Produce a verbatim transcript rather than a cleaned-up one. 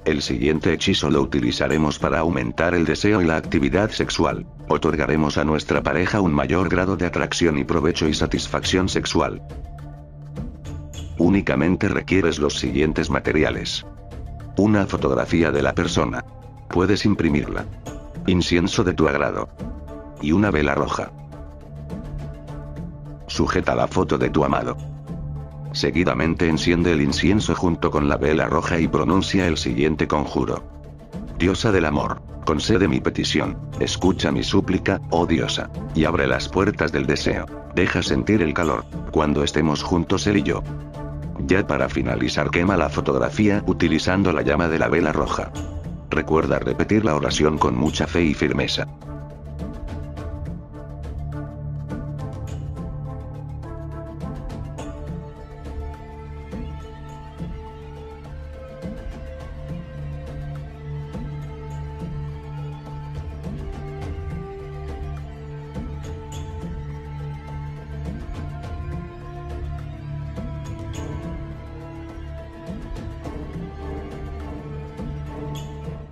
El siguiente hechizo lo utilizaremos para aumentar el deseo y la actividad sexual. Otorgaremos a nuestra pareja un mayor grado de atracción y provecho y satisfacción sexual. Únicamente requieres los siguientes materiales. Una fotografía de la persona. Puedes imprimirla. Incienso de tu agrado. Y una vela roja. Sujeta la foto de tu amado. Seguidamente enciende el incienso junto con la vela roja y pronuncia el siguiente conjuro. Diosa del amor, concede mi petición, escucha mi súplica, oh diosa, y abre las puertas del deseo, deja sentir el calor, cuando estemos juntos él y yo. Ya para finalizar quema la fotografía utilizando la llama de la vela roja. Recuerda repetir la oración con mucha fe y firmeza.